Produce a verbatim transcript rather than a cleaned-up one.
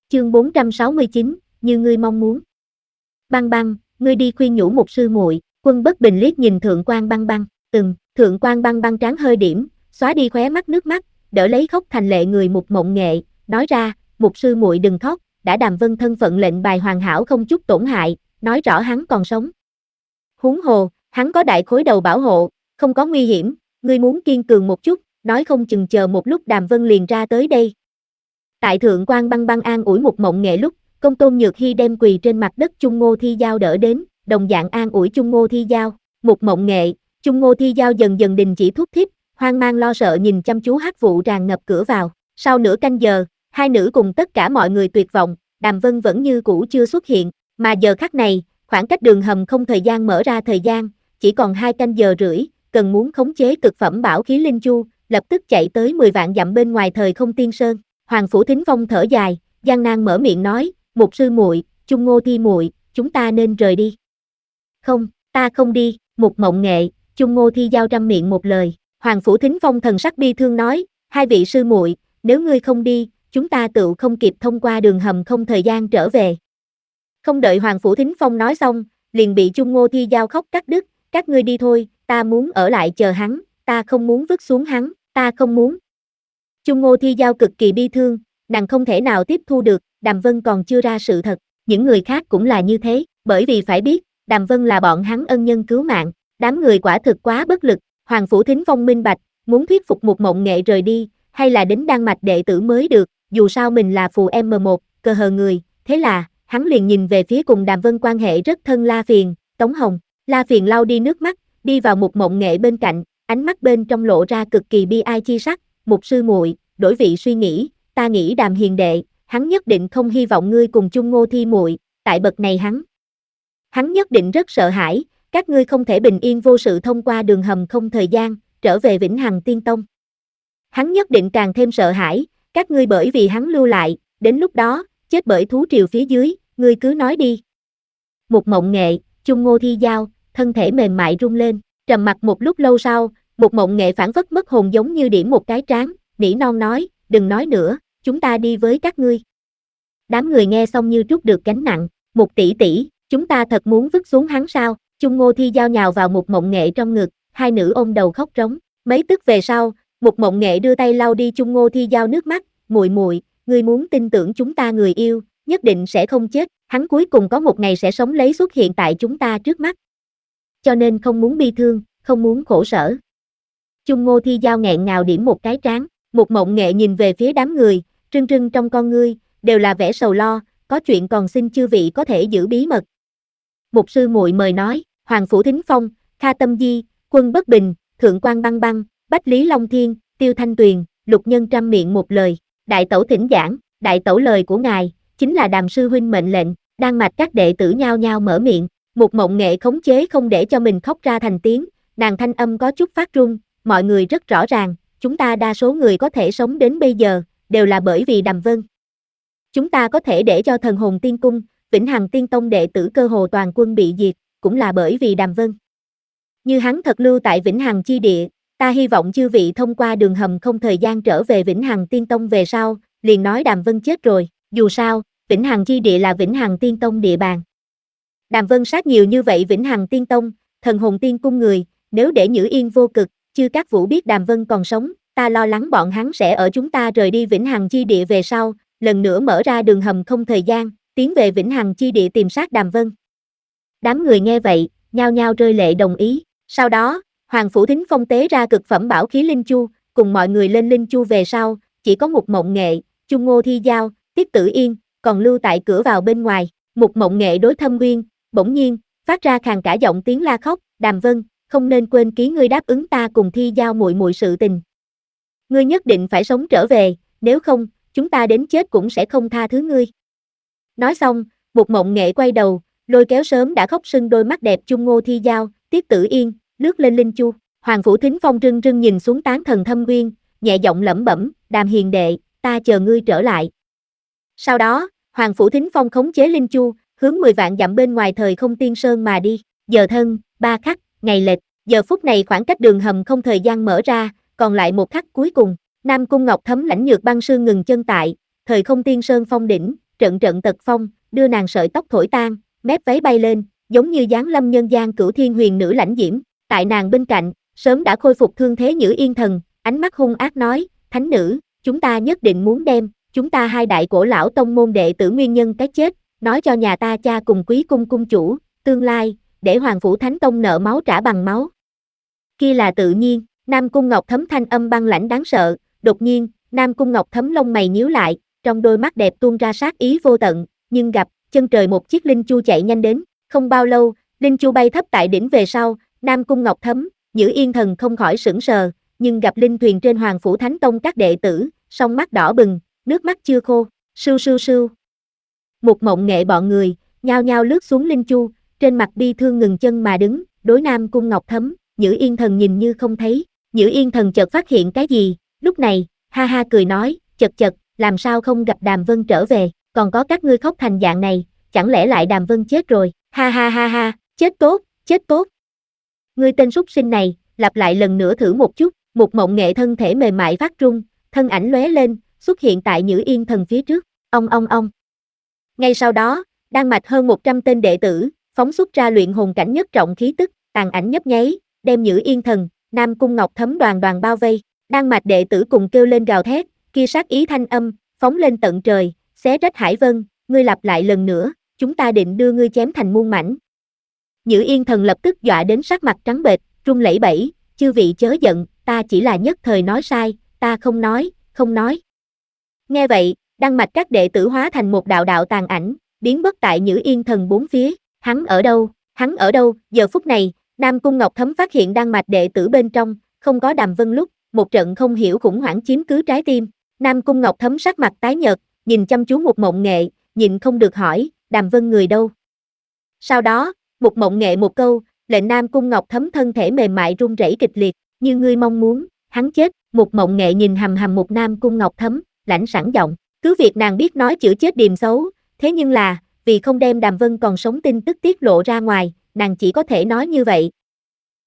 Chương bốn trăm sáu mươi chín, như ngươi mong muốn. Băng Băng, ngươi đi khuyên nhủ một sư muội. Quân Bất Bình liếc nhìn Thượng quan Băng Băng, từng, Thượng quan Băng Băng trán hơi điểm, xóa đi khóe mắt nước mắt, đỡ lấy khóc thành lệ người Mục Mộng Nghệ, nói ra, một sư muội đừng khóc, đã Đàm Vân thân phận lệnh bài hoàn hảo không chút tổn hại, nói rõ hắn còn sống. Huống hồ, hắn có đại khối đầu bảo hộ, không có nguy hiểm, ngươi muốn kiên cường một chút, nói không chừng chờ một lúc Đàm Vân liền ra tới đây. Tại Thượng quan Băng Băng an ủi Mục Mộng Nghệ lúc, Công Tôn Nhược Hy đem quỳ trên mặt đất Chung Ngô Thi Giao đỡ đến, đồng dạng an ủi Chung Ngô Thi Giao. Mục Mộng Nghệ, Chung Ngô Thi Giao dần dần đình chỉ thúc thiết, hoang mang lo sợ nhìn chăm chú Hắc Vụ tràn ngập cửa vào. Sau nửa canh giờ, hai nữ cùng tất cả mọi người tuyệt vọng, Đàm Vân vẫn như cũ chưa xuất hiện, mà giờ khắc này, khoảng cách đường hầm không thời gian mở ra thời gian, chỉ còn hai canh giờ rưỡi, cần muốn khống chế cực phẩm bảo khí linh chu, lập tức chạy tới mười vạn dặm bên ngoài thời không tiên sơn. Hoàng Phủ Thính Phong thở dài, gian nan mở miệng nói, một sư muội, Chung Ngô Thi muội, chúng ta nên rời đi. Không, ta không đi, Mục Mộng Nghệ, Chung Ngô Thi Giao trăm miệng một lời. Hoàng Phủ Thính Phong thần sắc bi thương nói, hai vị sư muội, nếu ngươi không đi, chúng ta tự không kịp thông qua đường hầm không thời gian trở về. Không đợi Hoàng Phủ Thính Phong nói xong, liền bị Chung Ngô Thi Giao khóc cắt đứt, các ngươi đi thôi, ta muốn ở lại chờ hắn, ta không muốn vứt xuống hắn, ta không muốn. Chung Ngô Thi Giao cực kỳ bi thương, nàng không thể nào tiếp thu được, Đàm Vân còn chưa ra sự thật, những người khác cũng là như thế, bởi vì phải biết, Đàm Vân là bọn hắn ân nhân cứu mạng, đám người quả thực quá bất lực. Hoàng Phủ Thính Phong minh bạch, muốn thuyết phục Mục Mộng Nghệ rời đi, hay là đến Đan Mạch đệ tử mới được, dù sao mình là phù em một, cờ hờ người, thế là, hắn liền nhìn về phía cùng Đàm Vân quan hệ rất thân La Phiền, Tống Hồng. La Phiền lau đi nước mắt, đi vào Mục Mộng Nghệ bên cạnh, ánh mắt bên trong lộ ra cực kỳ bi ai chi sắc, Mục sư muội, đổi vị suy nghĩ, ta nghĩ Đàm hiền đệ, hắn nhất định không hy vọng ngươi cùng Chung Ngô Thi muội, tại bậc này hắn. Hắn nhất định rất sợ hãi, các ngươi không thể bình yên vô sự thông qua đường hầm không thời gian, trở về Vĩnh Hằng Tiên Tông. Hắn nhất định càng thêm sợ hãi, các ngươi bởi vì hắn lưu lại, đến lúc đó, chết bởi thú triều phía dưới, ngươi cứ nói đi. Mục Mộng Nghệ, Chung Ngô Thi Giao, thân thể mềm mại rung lên, trầm mặc một lúc lâu sau, Mục Mộng Nghệ phản phất mất hồn giống như điểm một cái trán, nỉ non nói, đừng nói nữa, chúng ta đi với các ngươi. Đám người nghe xong như trút được gánh nặng, Mục tỷ tỷ, chúng ta thật muốn vứt xuống hắn sao? Chung Ngô Thi Giao nhào vào Mục Mộng Nghệ trong ngực, hai nữ ôm đầu khóc rống. Mấy tức về sau, Mục Mộng Nghệ đưa tay lau đi Chung Ngô Thi Giao nước mắt, muội muội, ngươi muốn tin tưởng chúng ta người yêu, nhất định sẽ không chết, hắn cuối cùng có một ngày sẽ sống lấy xuất hiện tại chúng ta trước mắt. Cho nên không muốn bi thương, không muốn khổ sở. Chung Ngô Thi Giao nghẹn ngào điểm một cái trán, Mục Mộng Nghệ nhìn về phía đám người, trưng trưng trong con ngươi, đều là vẻ sầu lo, có chuyện còn xin chư vị có thể giữ bí mật. Một sư muội mời nói, Hoàng Phủ Thính Phong, Kha Tâm Di, Quân Bất Bình, Thượng quan Băng Băng, Bách Lý Long Thiên, Tiêu Thanh Tuyền, Lục Nhân trăm miệng một lời, đại tẩu thỉnh giảng, đại tẩu lời của ngài, chính là Đàm sư huynh mệnh lệnh, Đan Mạch các đệ tử nhao nhao mở miệng, Mục Mộng Nghệ khống chế không để cho mình khóc ra thành tiếng, nàng thanh âm có chút phát run, mọi người rất rõ ràng, chúng ta đa số người có thể sống đến bây giờ, đều là bởi vì Đàm Vân. Chúng ta có thể để cho Thần Hồn Tiên Cung, Vĩnh Hằng Tiên Tông đệ tử cơ hồ toàn quân bị diệt, cũng là bởi vì Đàm Vân. Như hắn thật lưu tại Vĩnh Hằng chi địa, ta hy vọng chư vị thông qua đường hầm không thời gian trở về Vĩnh Hằng Tiên Tông về sau, liền nói Đàm Vân chết rồi, dù sao, Vĩnh Hằng chi địa là Vĩnh Hằng Tiên Tông địa bàn. Đàm Vân sát nhiều như vậy Vĩnh Hằng Tiên Tông, Thần Hồn Tiên Cung người, nếu để Nhữ Yên vô cực, chư các vũ biết Đàm Vân còn sống, ta lo lắng bọn hắn sẽ ở chúng ta rời đi Vĩnh Hằng chi địa về sau, lần nữa mở ra đường hầm không thời gian, tiến về Vĩnh Hằng chi địa tìm sát Đàm Vân. Đám người nghe vậy, nhao nhao rơi lệ đồng ý. Sau đó, Hoàng Phủ Thính Phong tế ra cực phẩm bảo khí linh chu, cùng mọi người lên linh chu về sau, chỉ có Mục Mộng Nghệ, Chung Ngô Thi Giao, Tiết Tử Yên, còn lưu tại cửa vào bên ngoài. Mục Mộng Nghệ đối Thâm Nguyên, bỗng nhiên, phát ra khàn cả giọng tiếng la khóc, Đàm Vân, không nên quên ký ngươi đáp ứng ta cùng Thi Giao muội muội sự tình. Ngươi nhất định phải sống trở về, nếu không, chúng ta đến chết cũng sẽ không tha thứ ngươi. Nói xong, Mục Mộng Nghệ quay đầu, lôi kéo sớm đã khóc sưng đôi mắt đẹp Chung Ngô Thi Giao, Tiết Tử Yên, lướt lên linh chu. Hoàng Phủ Thính Phong rưng rưng nhìn xuống tán thần Thâm Nguyên, nhẹ giọng lẩm bẩm, Đàm hiền đệ, ta chờ ngươi trở lại. Sau đó, Hoàng Phủ Thính Phong khống chế linh chu, hướng mười vạn dặm bên ngoài thời không tiên sơn mà đi. Giờ thân, ba khắc, ngày lệch, giờ phút này khoảng cách đường hầm không thời gian mở ra, còn lại một khắc cuối cùng. Nam Cung Ngọc Thấm lãnh nhược băng sương ngừng chân tại thời không tiên sơn phong đỉnh, trận trận tật phong, đưa nàng sợi tóc thổi tan, mép váy bay lên, giống như giáng lâm nhân gian cửu thiên huyền nữ lãnh diễm. Tại nàng bên cạnh, sớm đã khôi phục thương thế Nhữ Yên Thần, ánh mắt hung ác nói, thánh nữ, chúng ta nhất định muốn đem, chúng ta hai đại cổ lão tông môn đệ tử nguyên nhân cái chết, nói cho nhà ta cha cùng quý cung cung chủ, tương lai, để Hoàng Phủ Thánh Tông nợ máu trả bằng máu. Kia là tự nhiên, Nam Cung Ngọc Thấm thanh âm băng lãnh đáng sợ, đột nhiên, Nam Cung Ngọc Thấm lông mày nhíu lại, trong đôi mắt đẹp tuôn ra sát ý vô tận, nhưng gặp, chân trời một chiếc linh chu chạy nhanh đến, không bao lâu, linh chu bay thấp tại đỉnh về sau, Nam Cung Ngọc Thấm, Nhữ Yên Thần không khỏi sững sờ, nhưng gặp linh thuyền trên Hoàng Phủ Thánh Tông các đệ tử, song mắt đỏ bừng, nước mắt chưa khô, sưu sưu sưu. Một Mộng Nghệ bọn người, nhao nhao lướt xuống linh chu, trên mặt bi thương ngừng chân mà đứng, đối Nam Cung Ngọc Thấm, Nhữ Yên Thần nhìn như không thấy, Nhữ Yên Thần chợt phát hiện cái gì, lúc này, ha ha cười nói, chật chật, làm sao không gặp Đàm Vân trở về, còn có các ngươi khóc thành dạng này, chẳng lẽ lại Đàm Vân chết rồi, ha ha ha ha, chết tốt, chết tốt. Ngươi tên súc sinh này, lặp lại lần nữa thử một chút, Một Mộng Nghệ thân thể mềm mại phát run, thân ảnh lóe lên, xuất hiện tại Nhữ Yên Thần phía trước, ong ong ong. Ngay sau đó, Đan Mạch hơn một trăm tên đệ tử, phóng xuất ra luyện hồn cảnh nhất trọng khí tức, tàn ảnh nhấp nháy, đem Nhữ Yên Thần, Nam Cung Ngọc Thấm đoàn đoàn bao vây, Đan Mạch đệ tử cùng kêu lên gào thét, kia sát ý thanh âm, phóng lên tận trời, xé rách hải vân, ngươi lặp lại lần nữa, chúng ta định đưa ngươi chém thành muôn mảnh. Nhữ Yên Thần lập tức dọa đến sắc mặt trắng bệch, run lẩy bẩy, chư vị chớ giận, ta chỉ là nhất thời nói sai, ta không nói, không nói. Nghe vậy, Đan Mạch các đệ tử hóa thành một đạo đạo tàn ảnh, biến mất tại Nhữ Yên Thần bốn phía, hắn ở đâu, hắn ở đâu, giờ phút này, Nam Cung Ngọc Thấm phát hiện Đan Mạch đệ tử bên trong, không có Đàm Vân lúc, một trận không hiểu khủng hoảng chiếm cứ trái tim, Nam Cung Ngọc Thấm sắc mặt tái nhợt, nhìn chăm chú Một Mộng Nghệ, nhịn không được hỏi, Đàm Vân người đâu? Sau đó, Một Mộng Nghệ một câu, lệnh Nam Cung Ngọc Thấm thân thể mềm mại run rẩy kịch liệt, như ngươi mong muốn, hắn chết, Một Mộng Nghệ nhìn hầm hầm một Nam Cung Ngọc Thấm, lãnh sẵn giọng, cứ việc nàng biết nói chữa chết điềm xấu, thế nhưng là, vì không đem Đàm Vân còn sống tin tức tiết lộ ra ngoài, nàng chỉ có thể nói như vậy,